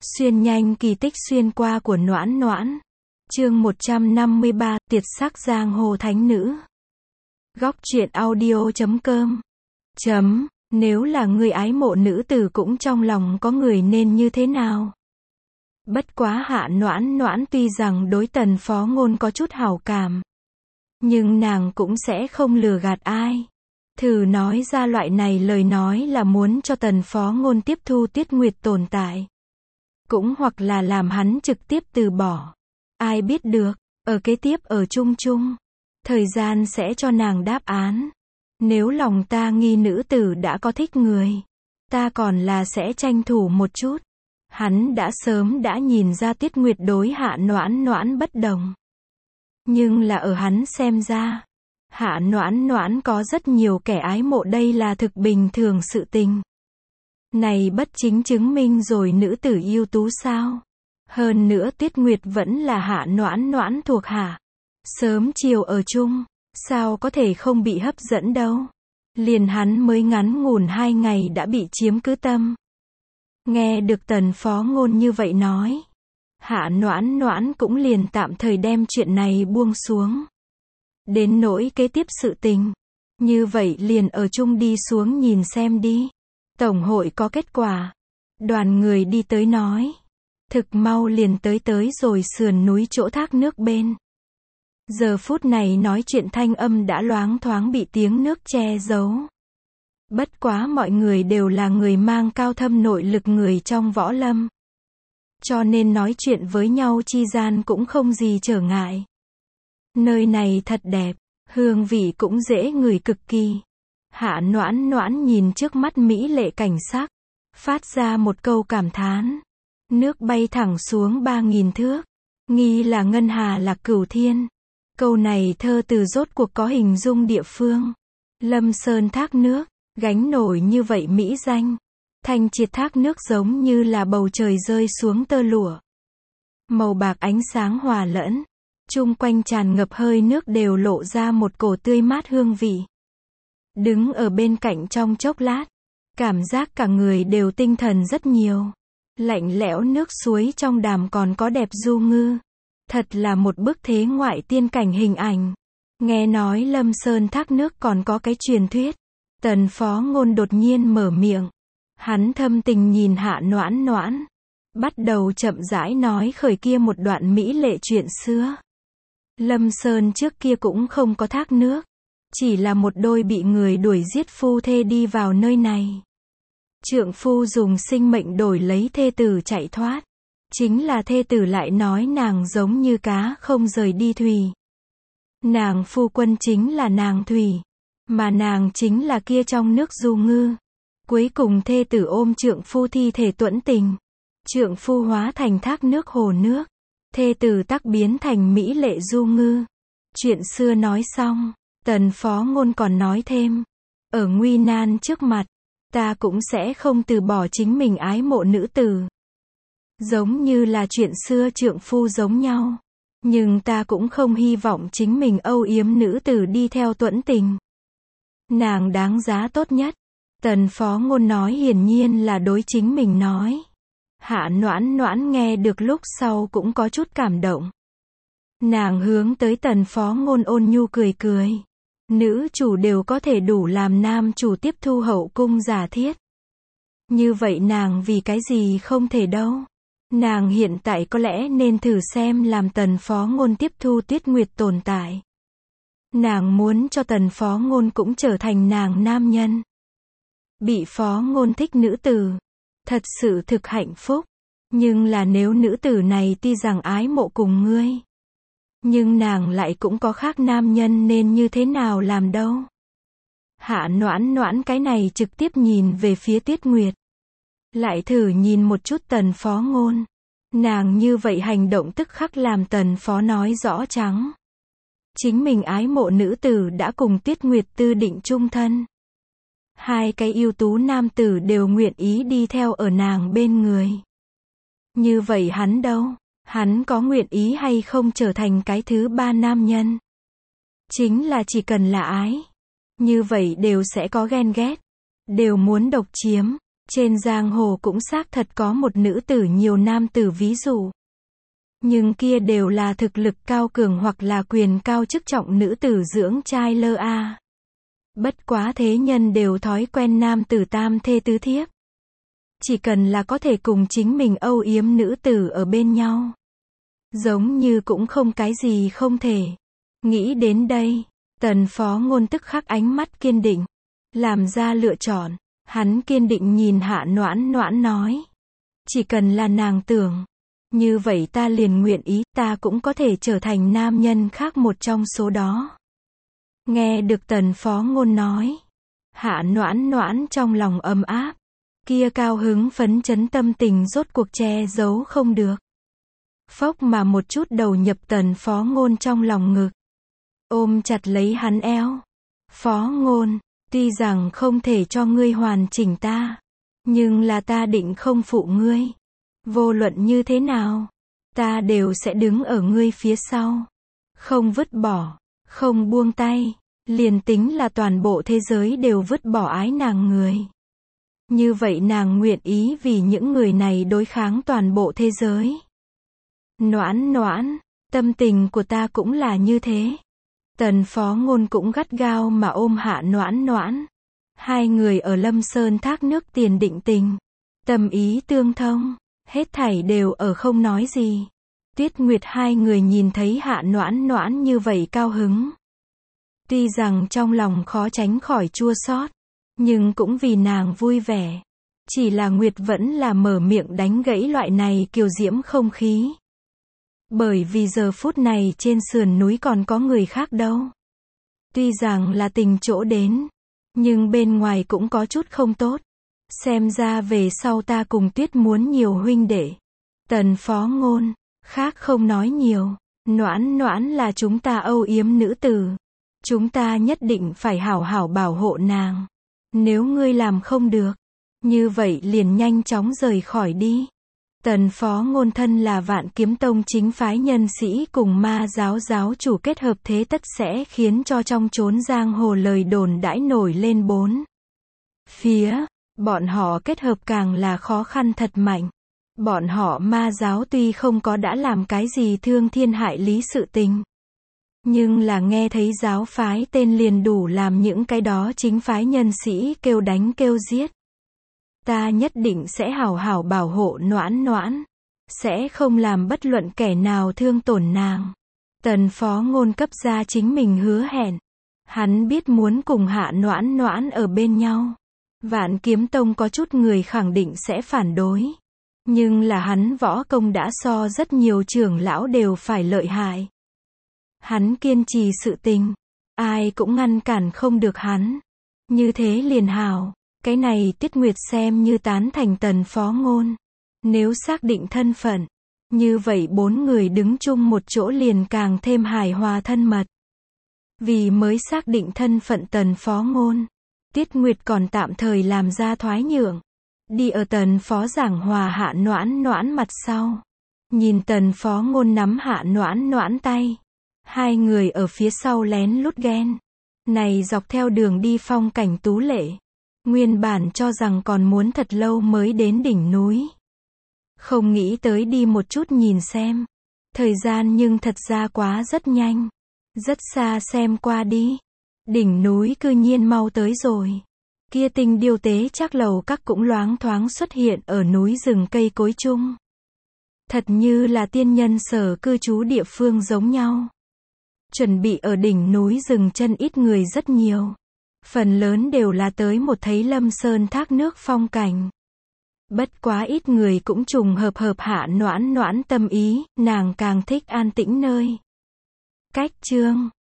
Xuyên nhanh kỳ tích xuyên qua của Noãn Noãn. Chương 153, Tuyệt sắc giang hồ thánh nữ. Góc truyện audio.com. Nếu là người ái mộ nữ tử cũng trong lòng có người nên như thế nào? Bất quá Hạ Noãn Noãn tuy rằng đối Tần Phó Ngôn có chút hảo cảm, nhưng nàng cũng sẽ không lừa gạt ai. Thử nói ra loại này lời nói là muốn cho Tần Phó Ngôn tiếp thu Tuyết Nguyệt tồn tại, cũng hoặc là làm hắn trực tiếp từ bỏ. Ai biết được, ở kế tiếp ở chung chung, thời gian sẽ cho nàng đáp án. Nếu lòng ta nghi nữ tử đã có thích người, ta còn là sẽ tranh thủ một chút. Hắn đã sớm đã nhìn ra Tuyết Nguyệt đối Hạ Noãn Noãn bất đồng. Nhưng là ở hắn xem ra, Hạ Noãn Noãn có rất nhiều kẻ ái mộ, đây là thực bình thường sự tình. Này bất chính chứng minh rồi nữ tử ưu tú sao? Hơn nữa Tuyết Nguyệt vẫn là Hạ Noãn Noãn thuộc hạ. Sớm chiều ở chung, sao có thể không bị hấp dẫn đâu. Liền hắn mới ngắn ngủn 2 ngày đã bị chiếm cứ tâm. Nghe được Tần Phó Ngôn như vậy nói, Hạ Noãn Noãn cũng liền tạm thời đem chuyện này buông xuống. Đến nỗi kế tiếp sự tình, như vậy liền ở chung đi xuống nhìn xem đi. Tổng hội có kết quả. Đoàn người đi tới nói. Thực mau liền tới rồi sườn núi chỗ thác nước bên. Giờ phút này nói chuyện thanh âm đã loáng thoáng bị tiếng nước che giấu. Bất quá mọi người đều là người mang cao thâm nội lực người trong võ lâm, cho nên nói chuyện với nhau chi gian cũng không gì trở ngại. Nơi này thật đẹp, hương vị cũng dễ ngửi cực kỳ. Hạ Noãn Noãn nhìn trước mắt mỹ lệ cảnh sắc, phát ra một câu cảm thán. Nước bay thẳng xuống 3.000 thước, nghi là ngân hà lạc cửu thiên. Câu này thơ từ rốt cuộc có hình dung địa phương. Lâm Sơn thác nước, gánh nổi như vậy mỹ danh. Thanh triệt thác nước giống như là bầu trời rơi xuống tơ lụa. Màu bạc ánh sáng hòa lẫn, chung quanh tràn ngập hơi nước đều lộ ra một cổ tươi mát hương vị. Đứng ở bên cạnh trong chốc lát, cảm giác cả người đều tinh thần rất nhiều. Lạnh lẽo nước suối trong đàm còn có đẹp du ngư. Thật là một bức thế ngoại tiên cảnh hình ảnh. Nghe nói Lâm Sơn thác nước còn có cái truyền thuyết. Tần Phó Ngôn đột nhiên mở miệng. Hắn thâm tình nhìn Hạ Noãn Noãn, bắt đầu chậm rãi nói khởi kia một đoạn mỹ lệ chuyện xưa. Lâm Sơn trước kia cũng không có thác nước, chỉ là một đôi bị người đuổi giết phu thê đi vào nơi này. Trượng phu dùng sinh mệnh đổi lấy thê tử chạy thoát. Chính là thê tử lại nói nàng giống như cá không rời đi thủy. Nàng phu quân chính là nàng thủy, mà nàng chính là kia trong nước du ngư. Cuối cùng thê tử ôm trượng phu thi thể tuẫn tình. Trượng phu hóa thành thác nước hồ nước. Thê tử tắc biến thành mỹ lệ du ngư. Chuyện xưa nói xong, Tần Phó Ngôn còn nói thêm. Ở nguy nan trước mặt, ta cũng sẽ không từ bỏ chính mình ái mộ nữ tử. Giống như là chuyện xưa trượng phu giống nhau. Nhưng ta cũng không hy vọng chính mình âu yếm nữ tử đi theo tuẫn tình. Nàng đáng giá tốt nhất. Tần Phó Ngôn nói hiển nhiên là đối chính mình nói. Hạ Noãn Noãn nghe được lúc sau cũng có chút cảm động. Nàng hướng tới Tần Phó Ngôn ôn nhu cười cười. Nữ chủ đều có thể đủ làm nam chủ tiếp thu hậu cung giả thiết. Như vậy nàng vì cái gì không thể đâu. Nàng hiện tại có lẽ nên thử xem làm Tần Phó Ngôn tiếp thu Tuyết Nguyệt tồn tại. Nàng muốn cho Tần Phó Ngôn cũng trở thành nàng nam nhân. Bị Phó Ngôn thích nữ tử, thật sự thực hạnh phúc. Nhưng là nếu nữ tử này tuy rằng ái mộ cùng ngươi, nhưng nàng lại cũng có khác nam nhân nên như thế nào làm đâu. Hạ Noãn Noãn cái này trực tiếp nhìn về phía Tuyết Nguyệt. Lại thử nhìn một chút Tần Phó Ngôn. Nàng như vậy hành động tức khắc làm Tần Phó nói rõ trắng. Chính mình ái mộ nữ tử đã cùng Tuyết Nguyệt tư định chung thân. 2 cái ưu tú nam tử đều nguyện ý đi theo ở nàng bên người. Như vậy hắn đâu? Hắn có nguyện ý hay không trở thành cái thứ 3 nam nhân? Chính là chỉ cần là ái, như vậy đều sẽ có ghen ghét, đều muốn độc chiếm. Trên giang hồ cũng xác thật có một nữ tử nhiều nam tử ví dụ. Nhưng kia đều là thực lực cao cường hoặc là quyền cao chức trọng nữ tử dưỡng trai lơ a. Bất quá thế nhân đều thói quen nam tử tam thê tứ thiếp. Chỉ cần là có thể cùng chính mình âu yếm nữ tử ở bên nhau. Giống như cũng không cái gì không thể. Nghĩ đến đây, Tần Phó Ngôn tức khắc ánh mắt kiên định. Làm ra lựa chọn. Hắn kiên định nhìn Hạ Noãn Noãn nói. Chỉ cần là nàng tưởng. Như vậy ta liền nguyện ý, ta cũng có thể trở thành nam nhân khác một trong số đó. Nghe được Tần Phó Ngôn nói. Hạ Noãn Noãn trong lòng ấm áp. Kia cao hứng phấn chấn tâm tình rốt cuộc che giấu không được. Phốc mà một chút đầu nhập Tần Phó Ngôn trong lòng ngực. Ôm chặt lấy hắn eo. Phó Ngôn, tuy rằng không thể cho ngươi hoàn chỉnh ta. Nhưng là ta định không phụ ngươi. Vô luận như thế nào. Ta đều sẽ đứng ở ngươi phía sau. Không vứt bỏ. Không buông tay. Liền tính là toàn bộ thế giới đều vứt bỏ ái nàng người. Như vậy nàng nguyện ý vì những người này đối kháng toàn bộ thế giới. Noãn Noãn, tâm tình của ta cũng là như thế. Tần Phó Ngôn cũng gắt gao mà ôm Hạ Noãn Noãn. Hai người ở Lâm Sơn thác nước tiền định tình. Tâm ý tương thông, hết thảy đều ở không nói gì. Tuyết Nguyệt hai người nhìn thấy Hạ Noãn Noãn như vậy cao hứng. Tuy rằng trong lòng khó tránh khỏi chua xót, nhưng cũng vì nàng vui vẻ. Chỉ là Nguyệt vẫn là mở miệng đánh gãy loại này kiều diễm không khí. Bởi vì giờ phút này trên sườn núi còn có người khác đâu. Tuy rằng là tình chỗ đến, nhưng bên ngoài cũng có chút không tốt. Xem ra về sau ta cùng Tuyết muốn nhiều huynh đệ. Tần Phó Ngôn, khác không nói nhiều. Noãn Noãn là chúng ta âu yếm nữ tử. Chúng ta nhất định phải hảo hảo bảo hộ nàng. Nếu ngươi làm không được, như vậy liền nhanh chóng rời khỏi đi. Tần Phó Ngôn thân là Vạn Kiếm Tông chính phái nhân sĩ cùng Ma giáo giáo chủ kết hợp, thế tất sẽ khiến cho trong chốn giang hồ lời đồn đãi nổi lên bốn phía. Bọn họ kết hợp càng là khó khăn thật mạnh. Bọn họ Ma giáo tuy không có đã làm cái gì thương thiên hại lý sự tình, nhưng là nghe thấy giáo phái tên liền đủ làm những cái đó chính phái nhân sĩ kêu đánh kêu giết. Ta nhất định sẽ hảo hảo bảo hộ Noãn Noãn. Sẽ không làm bất luận kẻ nào thương tổn nàng. Tần Phó Ngôn cấp ra chính mình hứa hẹn. Hắn biết muốn cùng Hạ Noãn Noãn ở bên nhau. Vạn Kiếm Tông có chút người khẳng định sẽ phản đối. Nhưng là hắn võ công đã so rất nhiều trưởng lão đều phải lợi hại. Hắn kiên trì sự tình. Ai cũng ngăn cản không được hắn. Như thế liền hảo. Cái này Tiết Nguyệt xem như tán thành Tần Phó Ngôn. Nếu xác định thân phận, như vậy bốn người đứng chung một chỗ liền càng thêm hài hòa thân mật. Vì mới xác định thân phận Tần Phó Ngôn, Tiết Nguyệt còn tạm thời làm ra thoái nhượng. Đi ở Tần Phó giảng hòa Hạ Noãn Noãn mặt sau. Nhìn Tần Phó Ngôn nắm Hạ Noãn Noãn tay. Hai người ở phía sau lén lút ghen. Này dọc theo đường đi phong cảnh tú lệ. Nguyên bản cho rằng còn muốn thật lâu mới đến đỉnh núi. Không nghĩ tới đi một chút nhìn xem. Thời gian nhưng thật ra quá rất nhanh. Rất xa xem qua đi. Đỉnh núi cư nhiên mau tới rồi. Kia tinh điêu tế chắc lầu các cũng loáng thoáng xuất hiện ở núi rừng cây cối chung. Thật như là tiên nhân sở cư trú địa phương giống nhau. Chuẩn bị ở đỉnh núi rừng chân ít người rất nhiều. Phần lớn đều là tới một thấy Lâm Sơn thác nước phong cảnh. Bất quá ít người cũng trùng hợp Hạ Noãn Noãn tâm ý, nàng càng thích an tĩnh nơi. Cách chương